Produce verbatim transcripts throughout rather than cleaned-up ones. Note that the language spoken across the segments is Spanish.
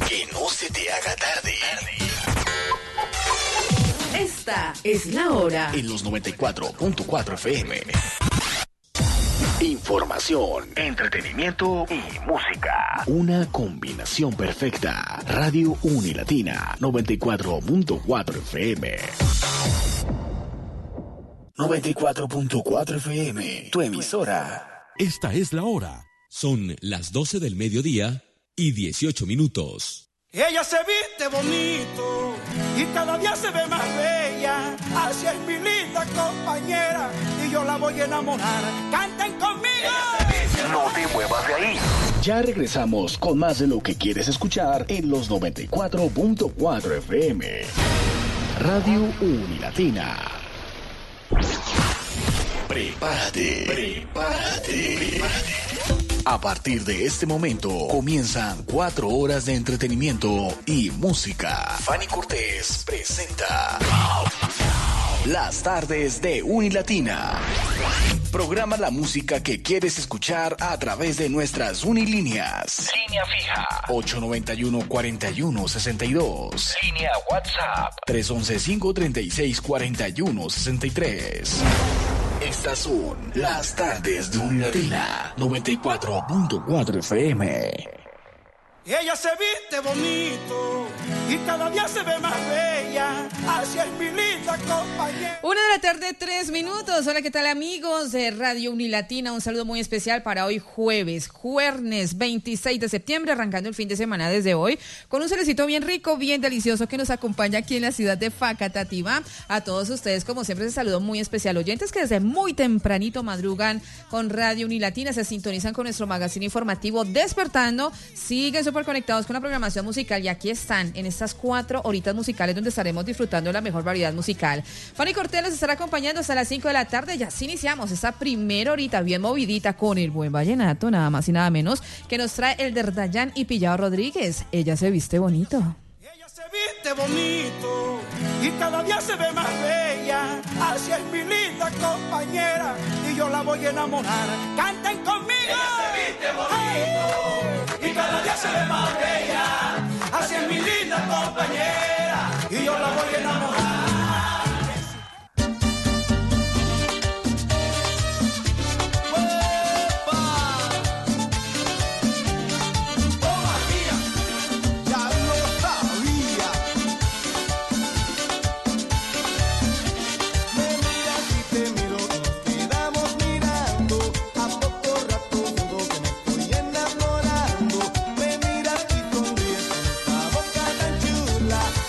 Que no se te haga tarde. Esta es la hora. En los noventa y cuatro punto cuatro F M. Información, entretenimiento y música. Una combinación perfecta. Radio Unilatina, noventa y cuatro punto cuatro F M. noventa y cuatro punto cuatro F M, tu emisora. Esta es la hora. Son las doce del mediodía y dieciocho minutos. Ella se viste bonito y cada día se ve más bella. Así es mi linda compañera y yo la voy a enamorar. ¡Canten conmigo! No te muevas de ahí. Ya regresamos con más de lo que quieres escuchar en los noventa y cuatro punto cuatro F M. Radio Unilatina. Prepárate, prepárate, prepárate. A partir de este momento comienzan cuatro horas de entretenimiento y música. Fanny Cortés presenta Las Tardes de Unilatina. Programa la música que quieres escuchar a través de nuestras unilíneas. Línea fija ocho noventa y uno, cuarenta y uno, sesenta y dos. Línea WhatsApp tres once, cinco treinta y seis, cuarenta y uno, sesenta y tres. Estas son Las Tardes de Unilatina, noventa y cuatro punto cuatro F M. Ella se viste bonito y cada día se ve más bella. Así es mi linda compañera. Una de la tarde, tres minutos. Hola, ¿qué tal, amigos de Radio Unilatina? Un saludo muy especial para hoy jueves, jueves veintiséis de septiembre, arrancando el fin de semana desde hoy, con un cerecito bien rico, bien delicioso que nos acompaña aquí en la ciudad de Facatativá. A todos ustedes, como siempre, ese saludo muy especial. Oyentes que desde muy tempranito madrugan con Radio Unilatina, se sintonizan con nuestro magazine informativo Despertando, siguen súper conectados con la programación musical y aquí están en estas cuatro horitas musicales donde estaremos disfrutando de la mejor variedad musical. Fanny Cortés les estará acompañando hasta las cinco de la tarde. Ya sí iniciamos esta primera horita bien movidita con el buen vallenato, nada más y nada menos, que nos trae el de Dayan y Pillao Rodríguez. Ella se viste bonito. Ella se viste bonito y cada día se ve más bella. Así es mi linda compañera y yo la voy a enamorar. ¡Canten conmigo! Ella se viste bonito y cada día se ve más bella. Así es mi linda compañera y yo la voy a enamorar. La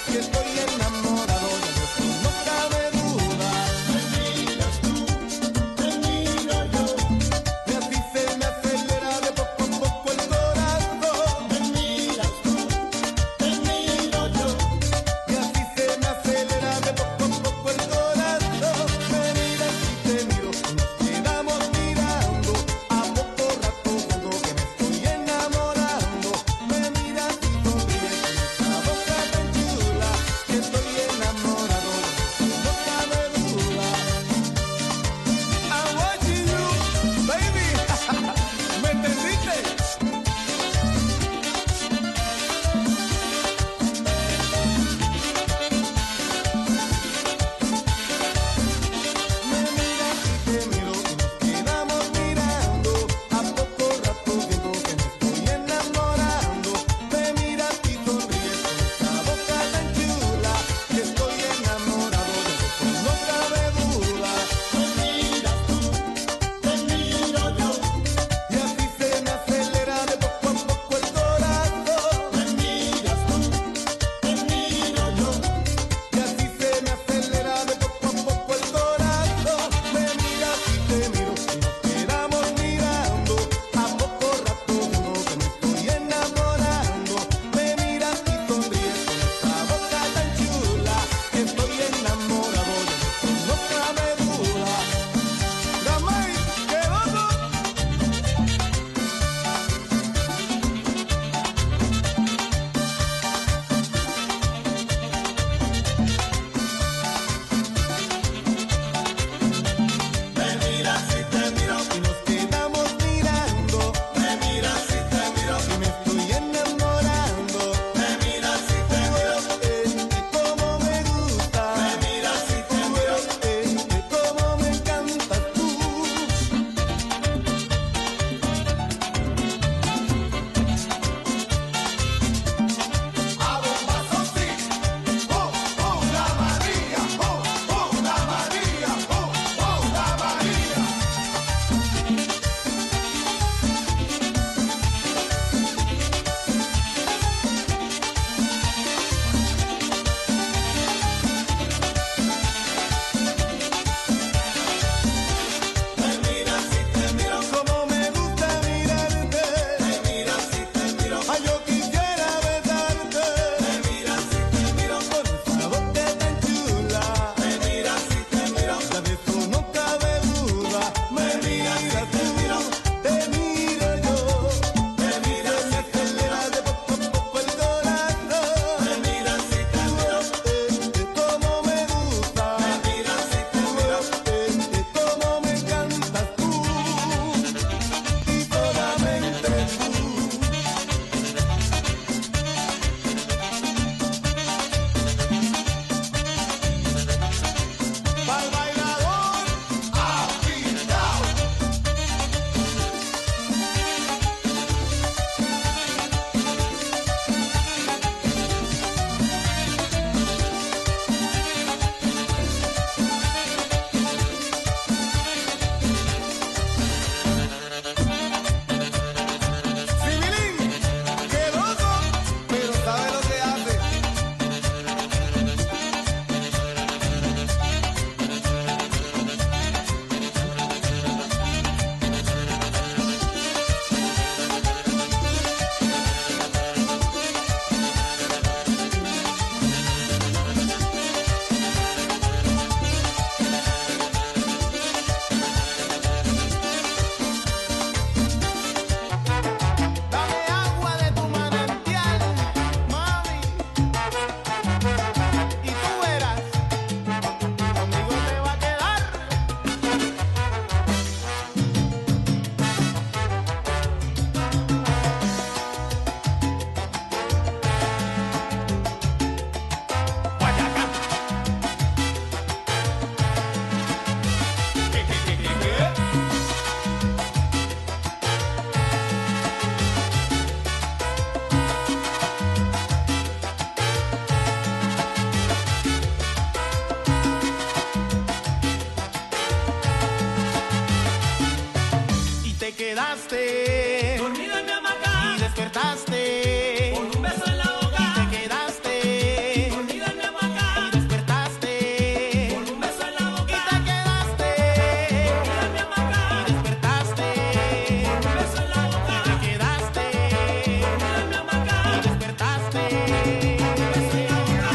quedaste dormido en mi hamaca y despertaste con un beso en la boca. Y te quedaste dormido en mi hamaca y despertaste con un beso en la boca. Y te quedaste dormido en mi hamaca y despertaste con un beso en la boca. Y te quedaste dormido en mi hamaca y despertaste con un beso en la boca.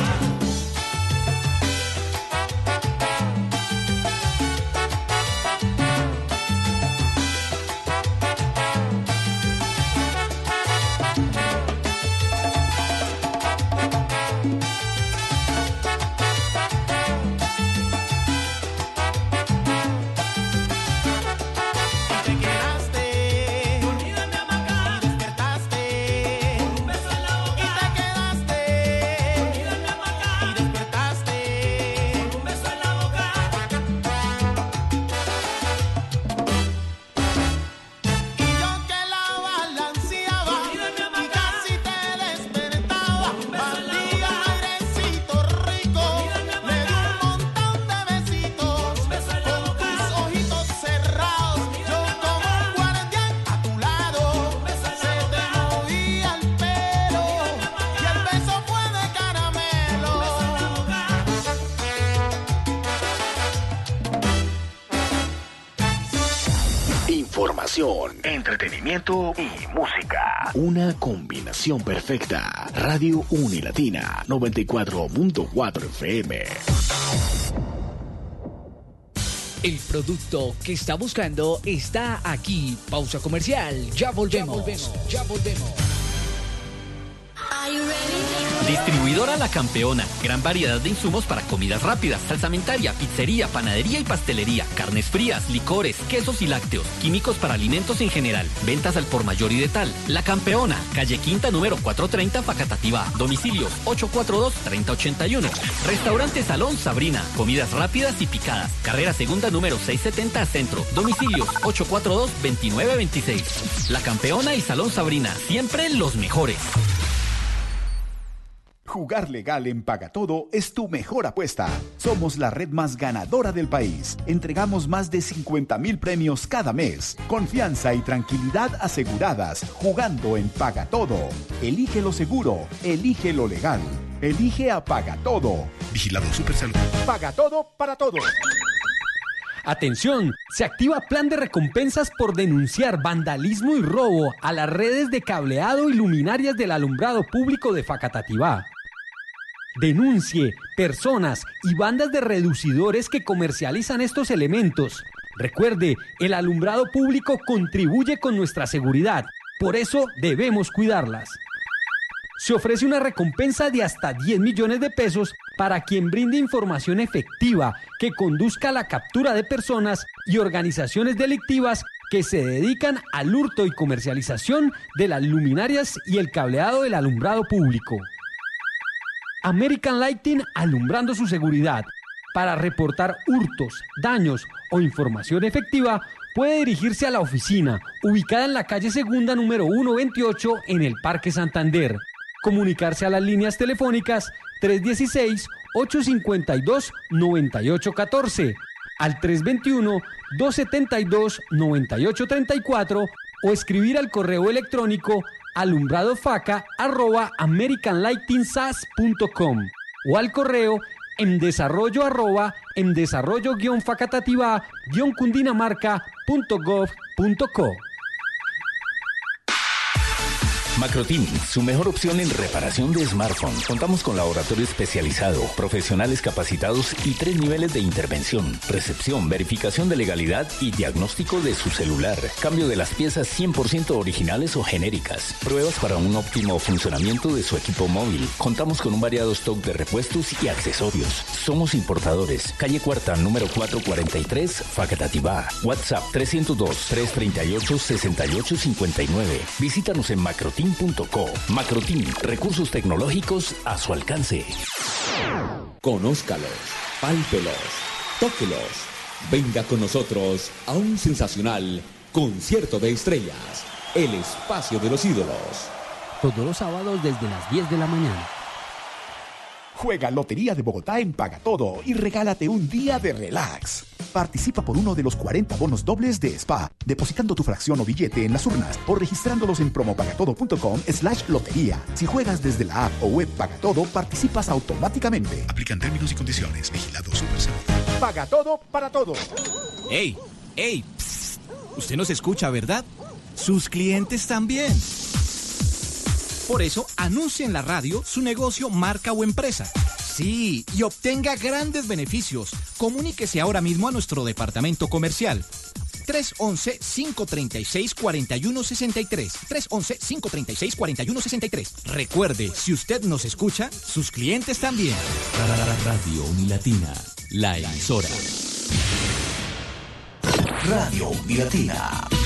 Información, entretenimiento y música. Una combinación perfecta. Radio Unilatina noventa y cuatro punto cuatro F M. El producto que está buscando está aquí. Pausa comercial. Ya volvemos. Ya volvemos. Ya volvemos. Distribuidora La Campeona. Gran variedad de insumos para comidas rápidas, salsamentaria, pizzería, panadería y pastelería, carnes frías, licores, quesos y lácteos, químicos para alimentos en general. Ventas al por mayor y de tal. La Campeona. Calle Quinta número cuatrocientos treinta, Facatativá. Domicilios ocho cuatro dos, tres cero ocho uno. Restaurante Salón Sabrina. Comidas rápidas y picadas. Carrera Segunda número seiscientos setenta, Centro. Domicilios ocho cuatro dos, dos nueve dos seis. La Campeona y Salón Sabrina. Siempre los mejores. Jugar legal en Pagatodo es tu mejor apuesta. Somos la red más ganadora del país. Entregamos más de cincuenta mil premios cada mes. Confianza y tranquilidad aseguradas jugando en Pagatodo. Elige lo seguro, elige lo legal. Elige a Pagatodo. Vigilado Supersalud. Pagatodo para todos. Atención, se activa plan de recompensas por denunciar vandalismo y robo a las redes de cableado y luminarias del alumbrado público de Facatativá. Denuncie personas y bandas de reducidores que comercializan estos elementos. Recuerde, el alumbrado público contribuye con nuestra seguridad, por eso debemos cuidarlas. Se ofrece una recompensa de hasta diez millones de pesos para quien brinde información efectiva que conduzca a la captura de personas y organizaciones delictivas que se dedican al hurto y comercialización de las luminarias y el cableado del alumbrado público. American Lighting, alumbrando su seguridad. Para reportar hurtos, daños o información efectiva, puede dirigirse a la oficina, ubicada en la calle Segunda número ciento veintiocho en el Parque Santander. Comunicarse a las líneas telefónicas tres uno seis, ocho cinco dos, nueve ocho uno cuatro, al tres dos uno, dos siete dos, nueve ocho tres cuatro o escribir al correo electrónico alumbradofaca arroba americanlightingsas punto com o al correo en desarrollo arroba en desarrollo guión facatativá guión cundinamarca punto gov punto co. Macroteam, su mejor opción en reparación de smartphones. Contamos con laboratorio especializado, profesionales capacitados y tres niveles de intervención: recepción, verificación de legalidad y diagnóstico de su celular. Cambio de las piezas cien por ciento originales o genéricas. Pruebas para un óptimo funcionamiento de su equipo móvil. Contamos con un variado stock de repuestos y accesorios. Somos importadores. Calle Cuarta, número cuatrocientos cuarenta y tres, Facatativá. WhatsApp trescientos dos, trescientos treinta y ocho, sesenta y ocho cincuenta y nueve. Visítanos en Macroteam punto co. Macroteam, recursos tecnológicos a su alcance. Conózcalos, pálpelos, tóquelos. Venga con nosotros a un sensacional concierto de estrellas, el espacio de los ídolos. Todos los sábados desde las diez de la mañana. Juega Lotería de Bogotá en Pagatodo y regálate un día de relax. Participa por uno de los cuarenta bonos dobles de Spa, depositando tu fracción o billete en las urnas o registrándolos en promopagatodo.com slash lotería. Si juegas desde la app o web Pagatodo, participas automáticamente. Aplican términos y condiciones. Vigilado Supersalud. Paga todo para todos. ¡Ey! ¡Ey! Psst. Usted nos escucha, ¿verdad? Sus clientes también. Por eso, anuncie en la radio su negocio, marca o empresa. Sí, y obtenga grandes beneficios. Comuníquese ahora mismo a nuestro departamento comercial. tres once, cinco treinta y seis, cuarenta y uno sesenta y tres. tres once, cinco treinta y seis, cuarenta y uno sesenta y tres. Recuerde, si usted nos escucha, sus clientes también. Radio Unilatina, la emisora. Radio Unilatina.